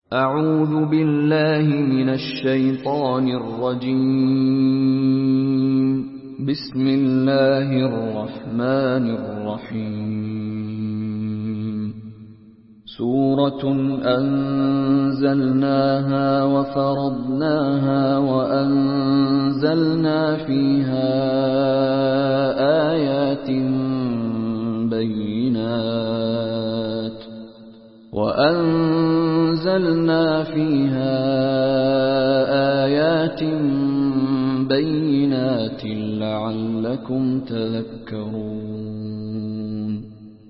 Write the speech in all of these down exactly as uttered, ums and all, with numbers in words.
أعوذ بالله من الشيطان الرجيم. بسم الله الرحمن الرحيم. سورة أنزلناها وفرضناها وأنزلنا فيها آيات بينات وأنزلنا فيها آيات بينات لعلكم تذكرون.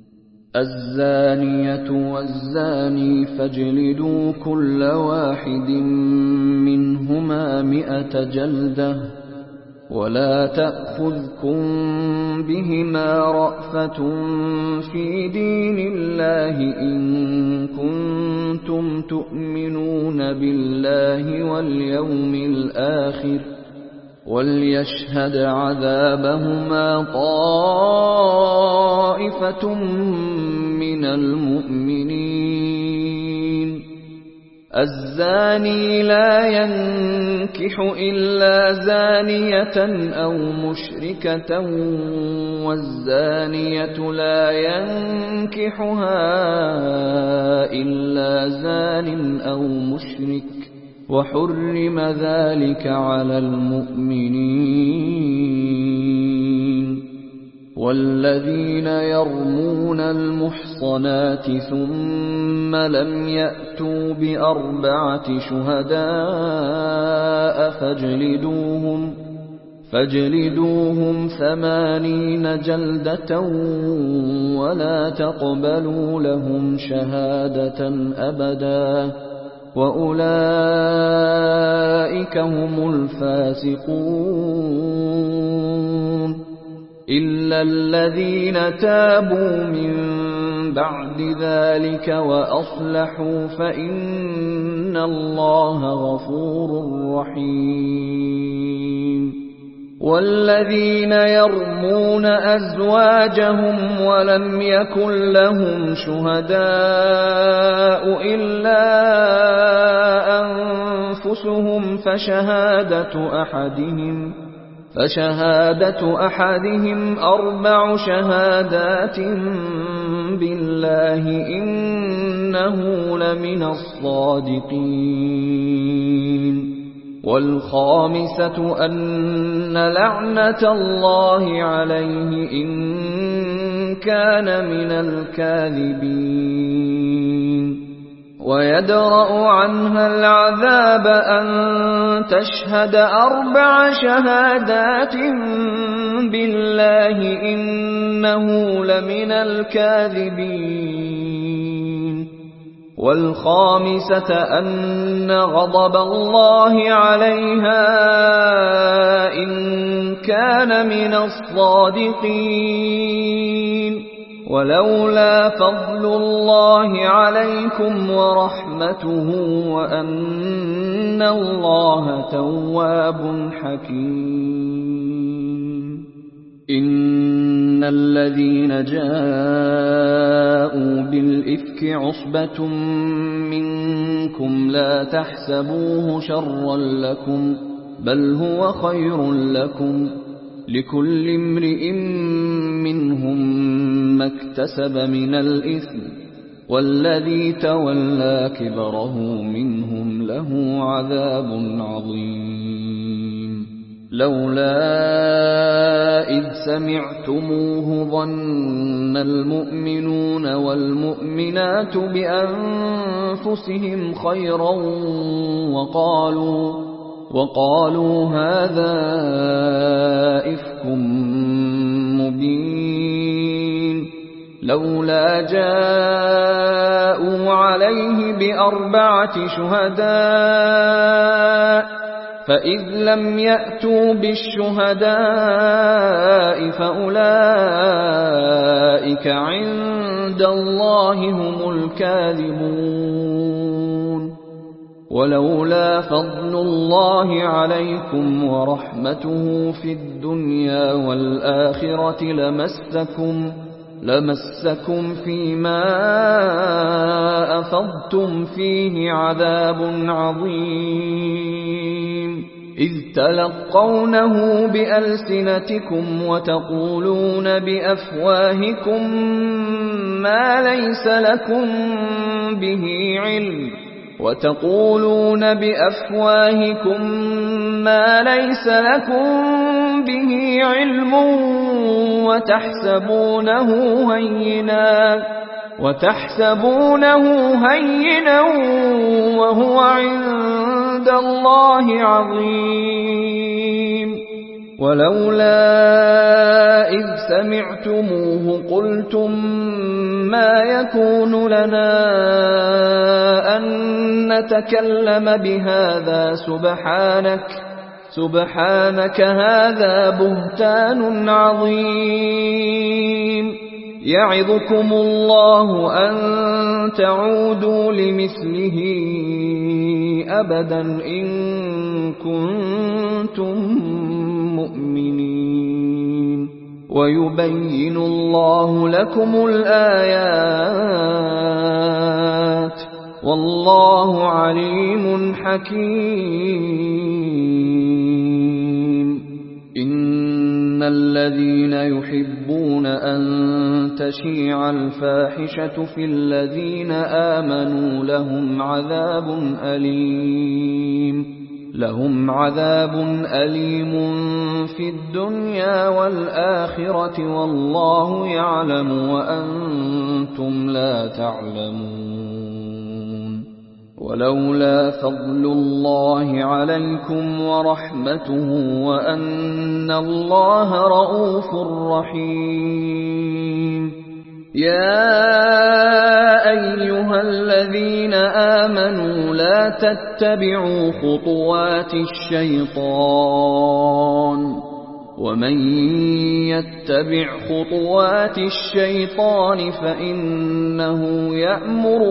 الزانية والزاني فاجلدوا كل واحد منهما مئة جلدة ولا تأخذكم بهما رأفة في دين الله إن كنتم تؤمنون بالله واليوم الآخر وليشهد عذابهما طائفة من المؤمنين. الزاني لا ينكح إلا زانية أو مشركة والزانية لا ينكحها إلا زان أو مشرك وحرم ذلك على المؤمنين. والذين يرمون المحصنات ثم لم يأتوا بأربعة شهداء فاجلدوهم فاجلدوهم ثمانين جلدة ولا تقبلوا لهم شهادة أبدا وأولئك هم الفاسقون. إلا الذين تابوا من بعد ذلك وأصلحوا فإن الله غفور رحيم. والذين يرمون أزواجهم ولم يكن لهم شهداء إلا أنفسهم فشهادة أحدهم فشهادة أحدهم أربع شهادات بالله إنه لمن الصادقين. والخامسة أن لعنة الله عليه إن كان من الكاذبين. ويدرأ عنها العذاب أن تشهد أربع شهادات بالله إنه لمن الكاذبين. والخامسة أن غضب الله عليها إن كان من الصادقين. ولولا فضل الله عليكم ورحمته وأن الله تواب حكيم. إن الذين جاءوا بالإفك عصبة منكم لا تحسبوه شرا لكم بل هو خير لكم لكل امرئ منهم ما اكتسب من الإثم والذي تولى كبره منهم له عذاب عظيم. لولا إذ سمعتموه ظن المؤمنون والمؤمنات بأنفسهم خيرا وقالوا وقالوا هذا إفك مبين. لولا جاءوا عليه بأربعة شهداء فإذ لم يأتوا بالشهداء فأولئك عند الله هم الكاذبون. ولولا فضل الله عليكم ورحمته في الدنيا والآخرة لمسكم لمسكم فيما أفضتم فيه عذاب عظيم إذ تلقونه بألسنتكم وتقولون بأفواهكم ما ليس لكم به علم وتقولون بأفواهكم ما ليس لكم به علم وتحسبونه هينا وتحسبونه هينا وهو عند الله عظيم ولولا إذ سمعتموه قلتم ما يكون لنا أن نتكلم بهذا سبحانك سبحانك هذا بهتان عظيم يعظكم الله أن تعودوا لمثله أبدا إن كنتم مؤمنين ويبين الله لكم الآيات والله عليم حكيم إن الذين يحبون أن تشيع الفاحشة في الذين آمنوا لهم عذاب أليم لهم عذاب أليم في الدنيا والآخرة والله يعلم وأنتم لا تعلمون ولولا فضل الله عليكم ورحمته وأن الله رؤوف رحيم يا أيها الذين آمنوا لا تتبعوا خطوات الشيطان ومن يتبع خطوات الشيطان فإنه يأمر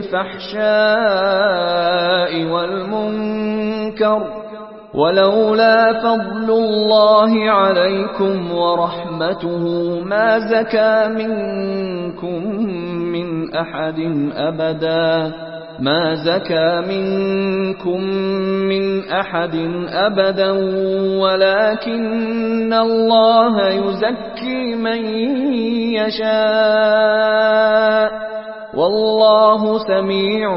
بالفحشاء والمنكر ولولا فضل الله عليكم ورحمته ما زكى منكم من أحد أبدا ما زكى منكم من أحد أبدا ولكن الله يزكي من يشاء والله سميع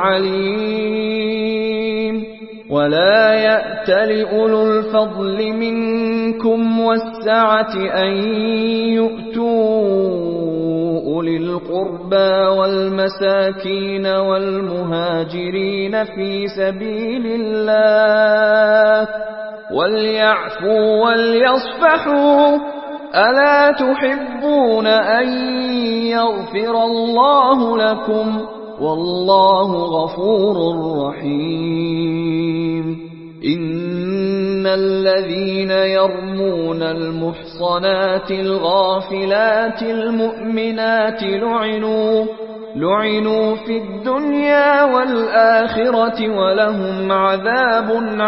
عليم ولا يأتل أولو الفضل منكم والسعة أن يؤتوا أولي القربى والمساكين والمهاجرين في سبيل الله وليعفوا وليصفحوا ألا تحبون أن يغفر الله لكم والله غفور رحيم إن الذين يرمون المحصنات الغافلات المؤمنات لعنوا لعنوا في الدنيا والآخرة ولهم عذاب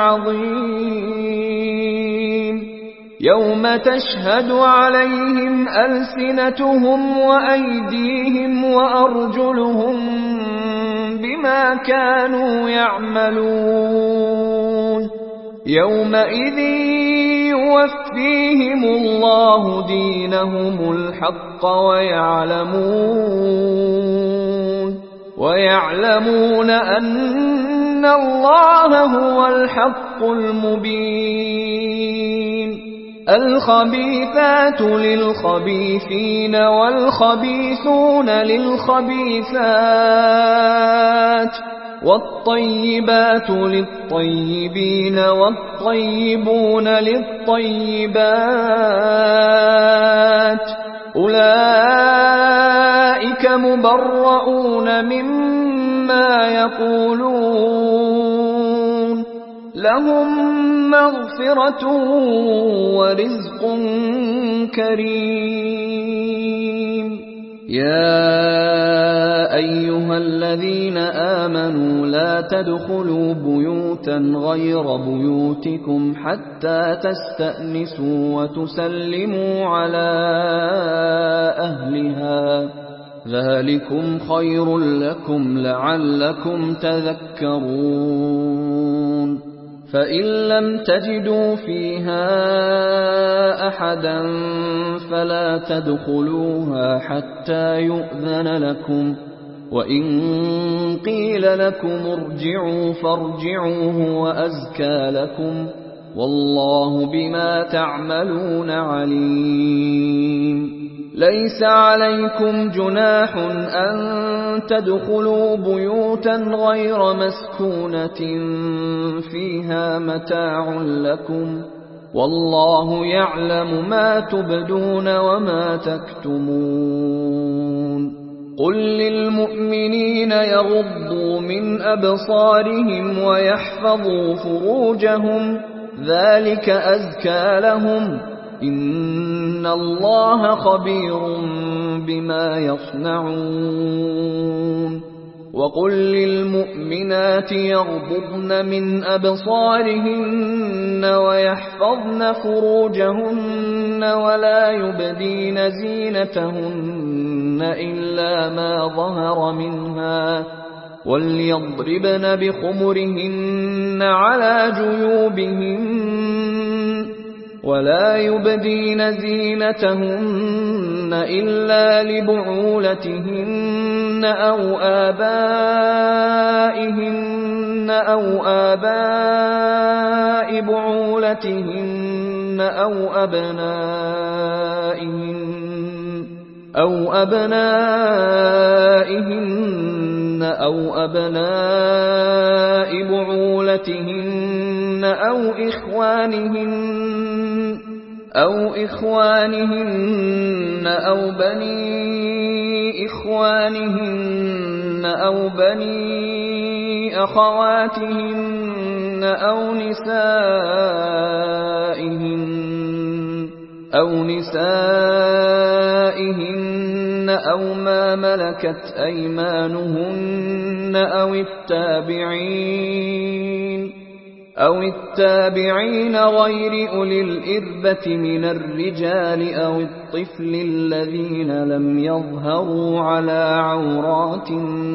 عظيم يوم تشهد عليهم ألسنتهم وأيديهم وأرجلهم بما كانوا يعملون يومئذ يوفيهم الله دينهم الحق ويعلمون ويعلمون أن الله هو الحق المبين الخبيثات للخبيثين والخبيثون للخبيثات والطيبات للطيبين والطيبون للطيبات أولئك مبرؤون مما يقولون لهم مغفرة ورزق كريم يا أيها الذين آمنوا لا تدخلوا بيوتا غير بيوتكم حتى تستأنسوا وتسلموا على أهلها ذلكم خير لكم لعلكم تذكرون فإن لم تجدوا فيها أحدا فلا تدخلوها حتى يؤذن لكم وإن قيل لكم ارجعوا فارجعوا هو أزكى لكم والله بما تعملون عليم ليس عليكم جناح أن تدخلوا بيوتا غير مسكونة فيها متاع لكم والله يعلم ما تبدون وما تكتمون قل للمؤمنين يغضوا من أبصارهم ويحفظوا فروجهم ذلك أزكى لهم إن الله خبير بما يصنعون وقل للمؤمنات يغضضن من أبصارهن ويحفظن فروجهن ولا يبدين زينتهن إلا ما ظهر منها وليضربن بخمرهن على جيوبهن ولا يبدين زينتهن إلا لبعولتهن أو آبائهن أو آباء بعولتهن أو أبنائهن أو أبنائهن أو أبناء بعولتهن أو إخوانهن أو إخوانهن أو بني إخوانهن أو بني أخواتهن أو نسائهن أو نسائهن أو ما ملكت أيمانهن أو التابعين أو التابعين غير أولي الإربة من الرجال أو الطفل الذين لم يظهروا على عورات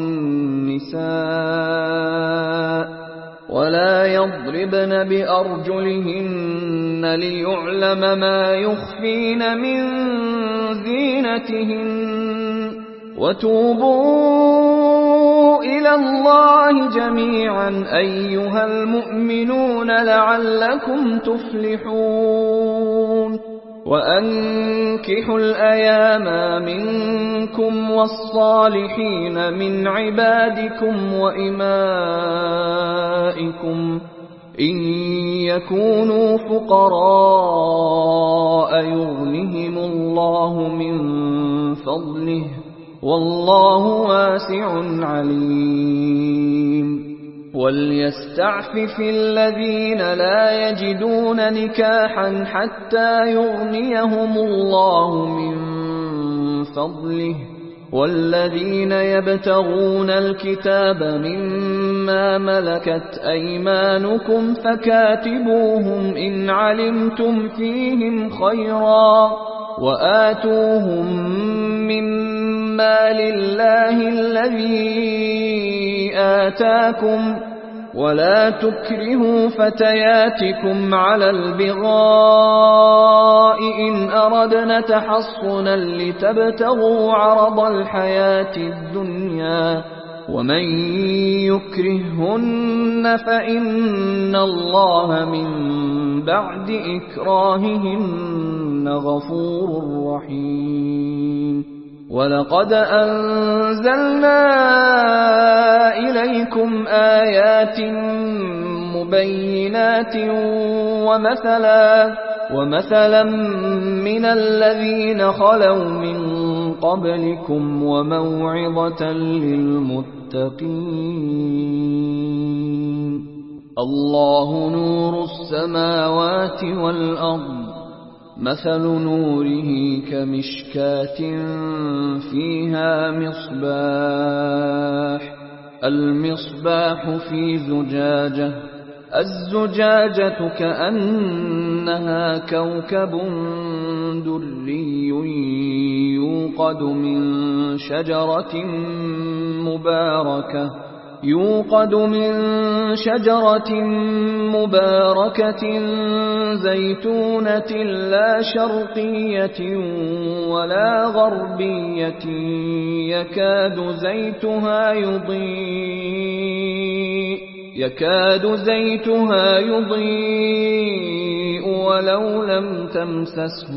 النساء ولا يضربن بأرجلهن ليعلم ما يخفين من زينتهن وتوبوا إلى الله جميعا أيها المؤمنون لعلكم تفلحون وأنكحوا الأيام منكم والصالحين من عبادكم وإمائكم إن يكونوا فقراء يغنهم الله من فضله والله واسع عليم وليستعفف الذين لا يجدون نكاحا حتى يغنيهم الله من فضله والذين يبتغون الكتاب مما ملكت أيمانكم فكاتبوهم إن علمتم فيهم خيرا وآتوهم مما لله الذي آتاكم ولا تكرهوا فتياتكم على البغاء إن أردنا تحصنا لتبتغوا عرض الحياة الدنيا ومن يكرههن فإن الله من بعد إكراههن غفور رحيم ولقد أنزلنا إليكم آيات مبينات ومثلا ومثلا من الذين خلوا من قبلكم وموعظة للمتقين الله نور السماوات والأرض مثل نوره كمشكاة فيها مصباح المصباح في زجاجة الزجاجة كأنها كوكب دري يوقد من شجرة مباركة يوقد من شجرة مباركة زيتونة لا شرقية ولا غربية يكاد زيتها يضيء يكاد زيتها يضيء ولو لم تمسسه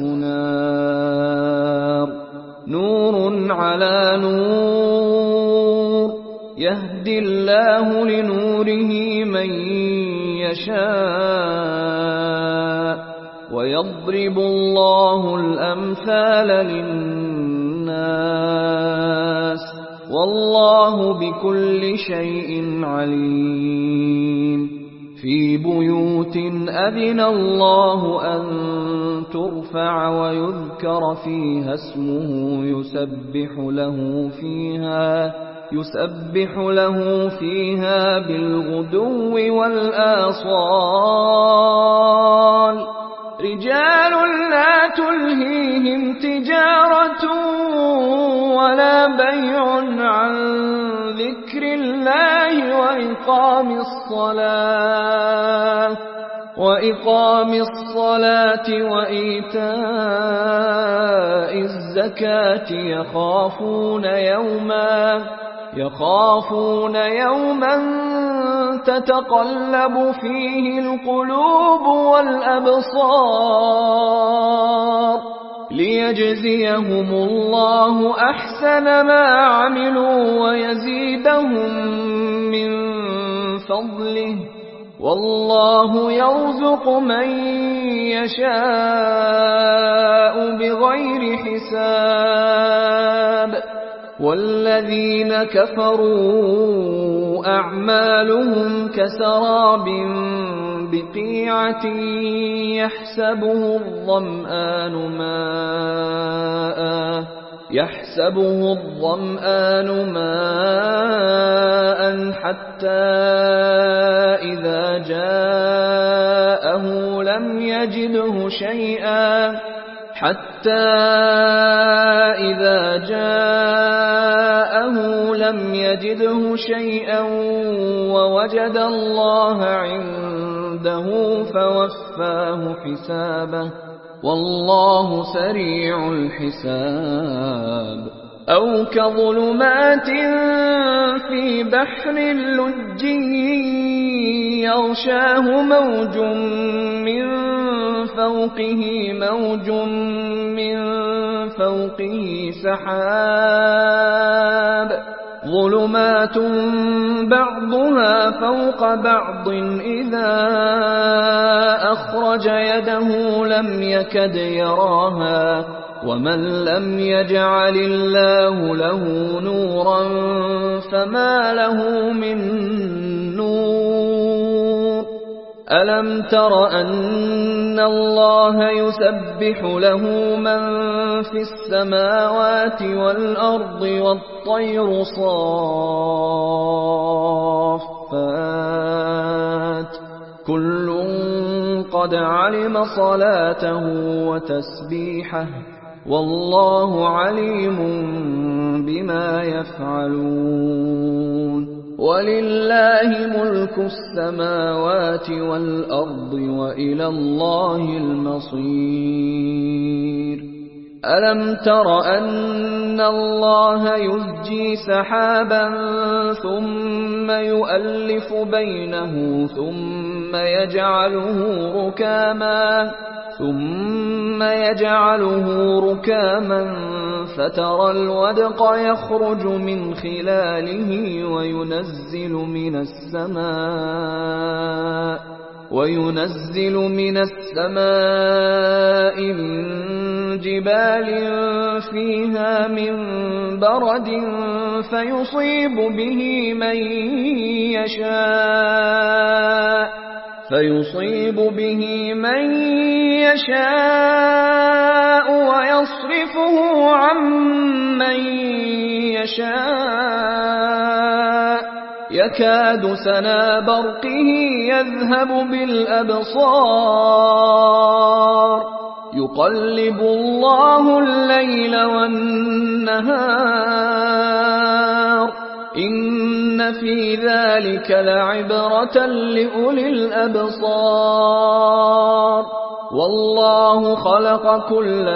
نار نور على نور يهدي الله لنوره من يشاء ويضرب الله الأمثال للناس والله بكل شيء عليم في بيوت أذن الله أن ترفع ويذكر فيها اسمه يسبح له فيها يسبح له فيها بالغدو والآصال رجال لا تلهيهم تجارة ولا بيع عن ذكر الله وإقام الصلاة وإقام الصلاة وإيتاء الزكاة يخافون يوما يخافون يوما تتقلب فيه القلوب والأبصار ليجزيهم الله أحسن ما عملوا ويزيدهم من فضله والله يرزق من يشاء بغير حساب والذين كفروا أعمالهم كسراب بقيعة يحسبه الظمآن ماء يحسبه الظمآن ماء حتى إذا جاءه لم يجده شيئا حتى إذا جاءه لم يجده شيئا ووجد الله عنده فوفاه حسابه والله سريع الحساب أو كظلمات في بحر لجي يغشاه موج من فوقه موج من فوقه سحاب ظلمات بعضها فوق بعض إذا أخرج يده لم يكد يراها ومن لم يجعل الله له نورا فما له من نور ألم تر أن الله يسبح له من في السماوات والأرض والطير صافات كل قد علم صلاته وتسبيحه والله عليم بما يفعلون ولله ملك السماوات والأرض وإلى الله المصير ألم تر أن الله يزجي سحابا ثم يؤلف بينه ثم يجعله ركاما ثم يجعله ركاما فترى الودق يخرج من خلاله وينزل من السماء وينزل من السماء من جبال فيها من برد فيصيب به من يشاء فيصيب به من يشاء ويصرفه عن من يشاء يكاد سنا برقه يذهب بالأبصار يقلب الله الليل والنهار إن في ذلك لعبرة لأولي الأبصار والله خلق كل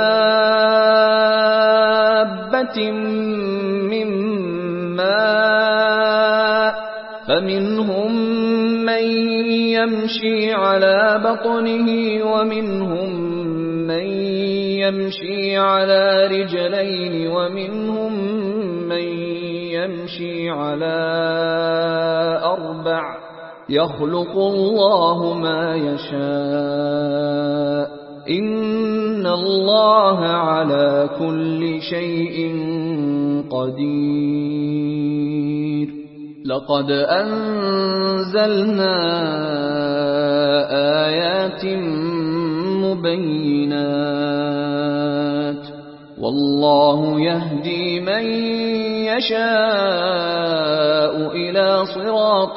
دابة من ماء فمنهم من يمشي على بطنه ومنهم من يمشي على رجلين ومنهم من يمشي على أربع يخلق الله ما يشاء إن الله على كل شيء قدير لقد أنزلنا آيات مبينات والله يهدي من يشاء إلى صراط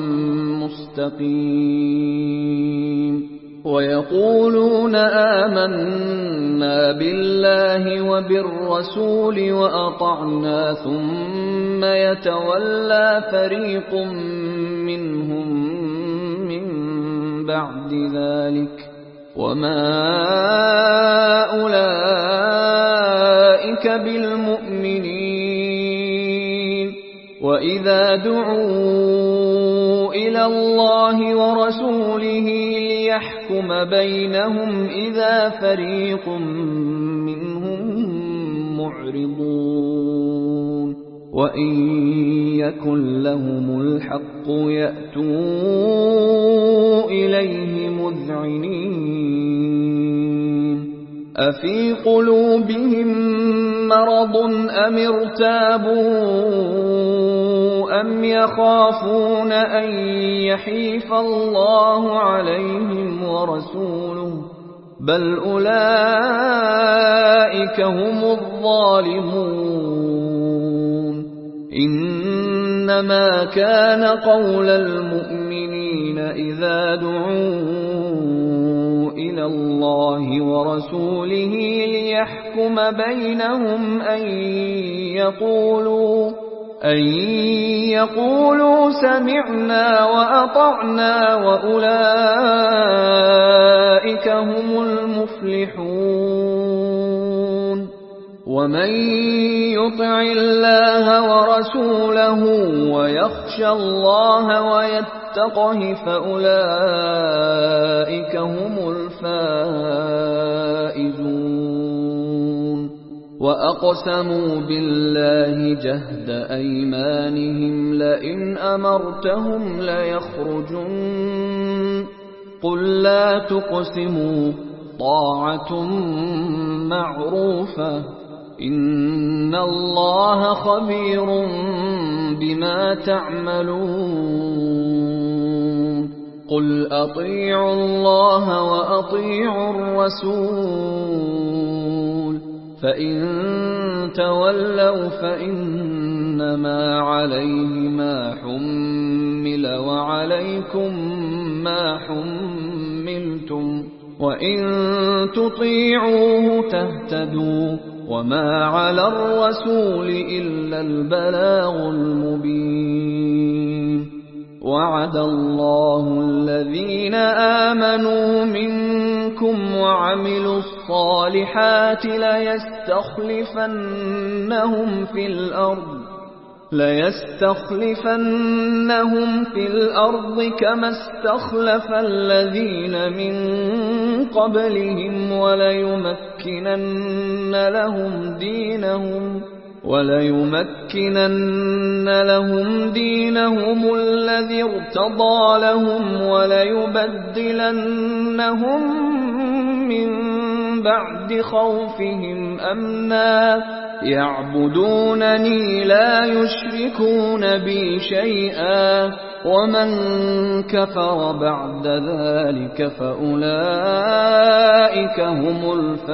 مستقيم ويقولون آمنا بالله وبالرسول وأطعنا ثم يتولى فريق منهم من بعد ذلك وما أولئك بالمؤمنين وإذا دعوا إلى الله ورسوله ليحكم بينهم إذا فريق منهم معرضون وإن يكن لهم الحق يأتوا إليه مذعنين أفي قلوبهم مرض أم ارتابوا أم يخافون أن يحيف الله عليهم ورسوله بل أولئك هم الظالمون إنما كان قول المؤمنين إذا دعوا إلى الله ورسوله ليحكم بينهم أن يقولوا أن يقولوا سمعنا وأطعنا وأولئك هم المفلحون ومن يطع الله ورسوله ويخشى الله ويتقه فأولئك هم الفائزون وأقسموا بالله جهد أيمانهم لئن أمرتهم ليخرجن قل لا تقسموا طاعة معروفة إن الله خبير بما تعملون قل أطيعوا الله وأطيعوا الرسول فإن تولوا فإنما عليه ما حمل وعليكم ما حملتم وإن تطيعوه تهتدوا وما على الرسول إلا البلاغ المبين وعد الله الذين آمنوا منكم وعملوا الصالحات ليستخلفنهم في الأرض ليستخلفنهم في الأرض كما استخلف الذين من قبلهم وليمكنن لهم دينهم وليمكنن لهم دينهم الذي ارتضى لهم وليبدلنهم من بعد خوفهم أمنا يعبدونني لا يشركون بي شيئا ومن كفر بعد ذلك فأولئك هم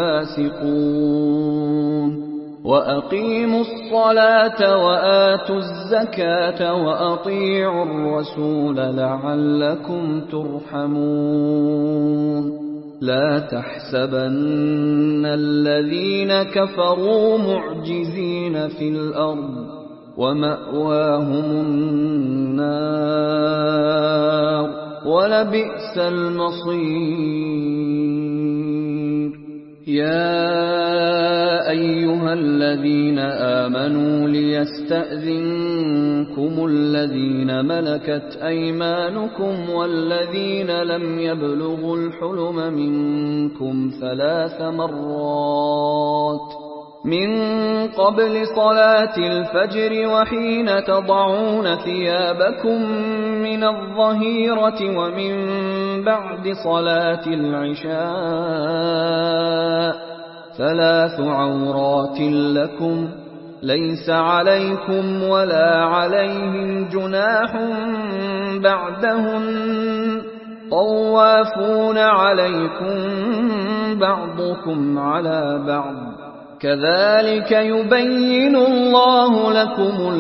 الفاسقون وأقيموا الصلاة وآتوا الزكاة وأطيعوا الرسول لعلكم ترحمون لا تحسبن الذين كفروا معجزين في الأرض ومأواهم النار ولبئس المصير يا أيها الذين آمنوا ليستأذنكم الذين ملكت أيمانكم والذين لم يبلغوا الحلم منكم ثلاث مرات من قبل صلاة الفجر وحين تضعون ثيابكم من الظهيرة ومن بعد صلاة العشاء ثلاث عورات لكم ليس عليكم ولا عليهم جناح بعدهن طوافون عليكم بعضكم على بعض كذلك يبين الله لكم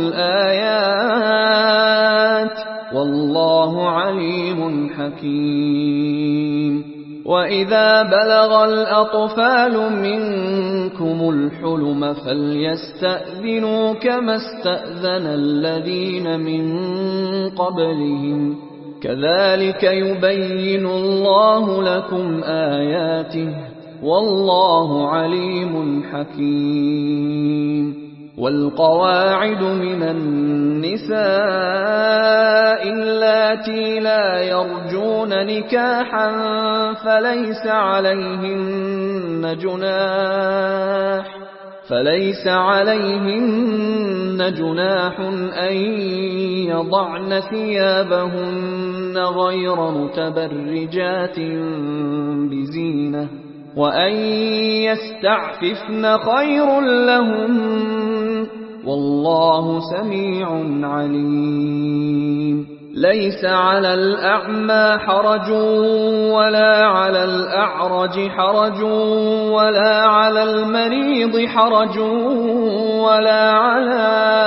الآيات والله عليم حكيم وإذا بلغ الأطفال منكم الحلم فليستأذنوا كما استأذن الذين من قبلهم كذلك يبين الله لكم آياته والله عليم حكيم والقواعد من النساء اللاتي لا يرجون نكاحا فليس عليهن جناح فليس عليهن جناح أن يضعن ثيابهن غير متبرجات بزينة وأن يستعففن خير لهم والله سميع عليم ليس على الأعمى حرج ولا على الأعرج حرج ولا على المريض حرج ولا على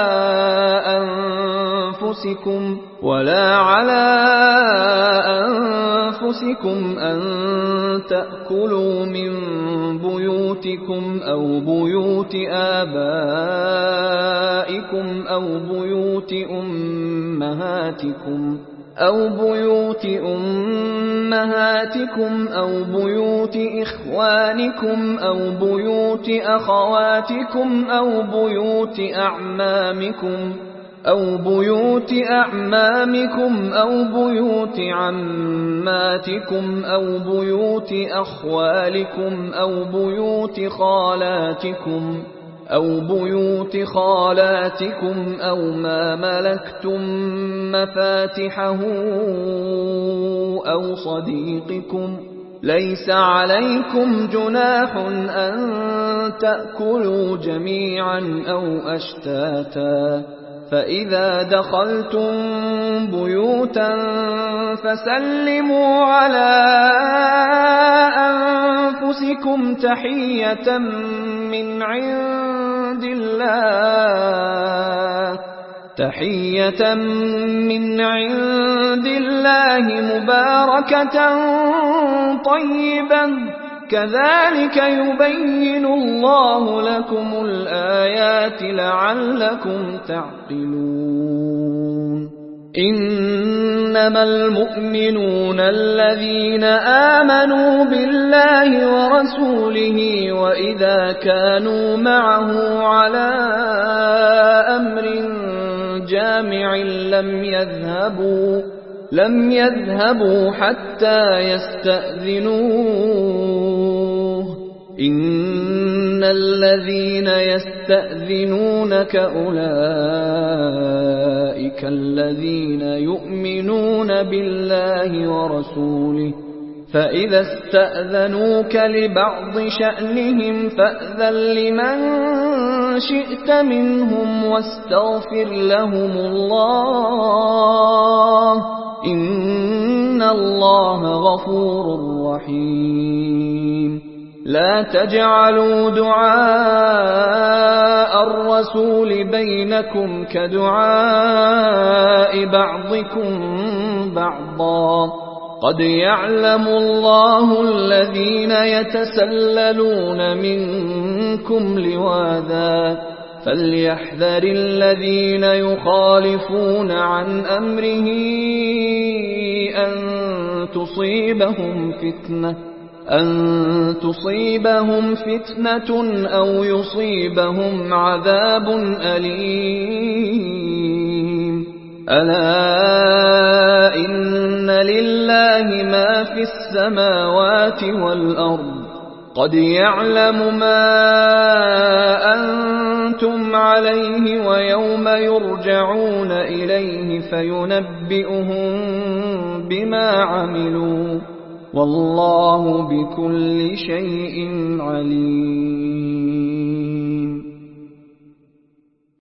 أنفسكم ولا على أنفسكم أن تأكلوا من بيوتكم أو بيوت آبائكم أو بيوت أمهاتكم أو بيوت أمهاتكم أو بيوت إخوانكم أو بيوت أخواتكم أو بيوت أعمامكم أو بيوت أعمامكم أو بيوت عماتكم أو بيوت أخوالكم أو بيوت خالاتكم أو بيوت خالاتكم أو ما ملكتم مفاتحه أو صديقكم ليس عليكم جناح أن تأكلوا جميعا أو أشتاتا فإذا دخلتم بيوتا فسلموا على أنفسكم تحية من عند الله تحية من عند الله مباركة طيبة كذلك يبين الله لكم الآيات لعلكم تعقلون إنما المؤمنون الذين آمنوا بالله ورسوله وإذا كانوا معه على أمر جامع لم يذهبوا لم يذهبوا حتى يستأذنوه إن الذين يستأذنونك أولئك الذين يؤمنون بالله ورسوله فإذا استأذنوك لبعض شأنهم فأذن لمن شئت منهم واستغفر لهم الله الله غفور رحيم لا تجعلوا دعاء الرسول بينكم كدعاء بعضكم بعضا قد يعلم الله الذين يتسللون منكم لواذا فليحذر الذين يخالفون عن أمره أن تصيبهم فتنة أن تصيبهم فتنة أو يصيبهم عذاب أليم ألا إن لله ما في السماوات والأرض قد يعلم ما أنتم عليه ويوم يرجعون إليه فينبئهم بما عملوا والله بكل شيء عليم.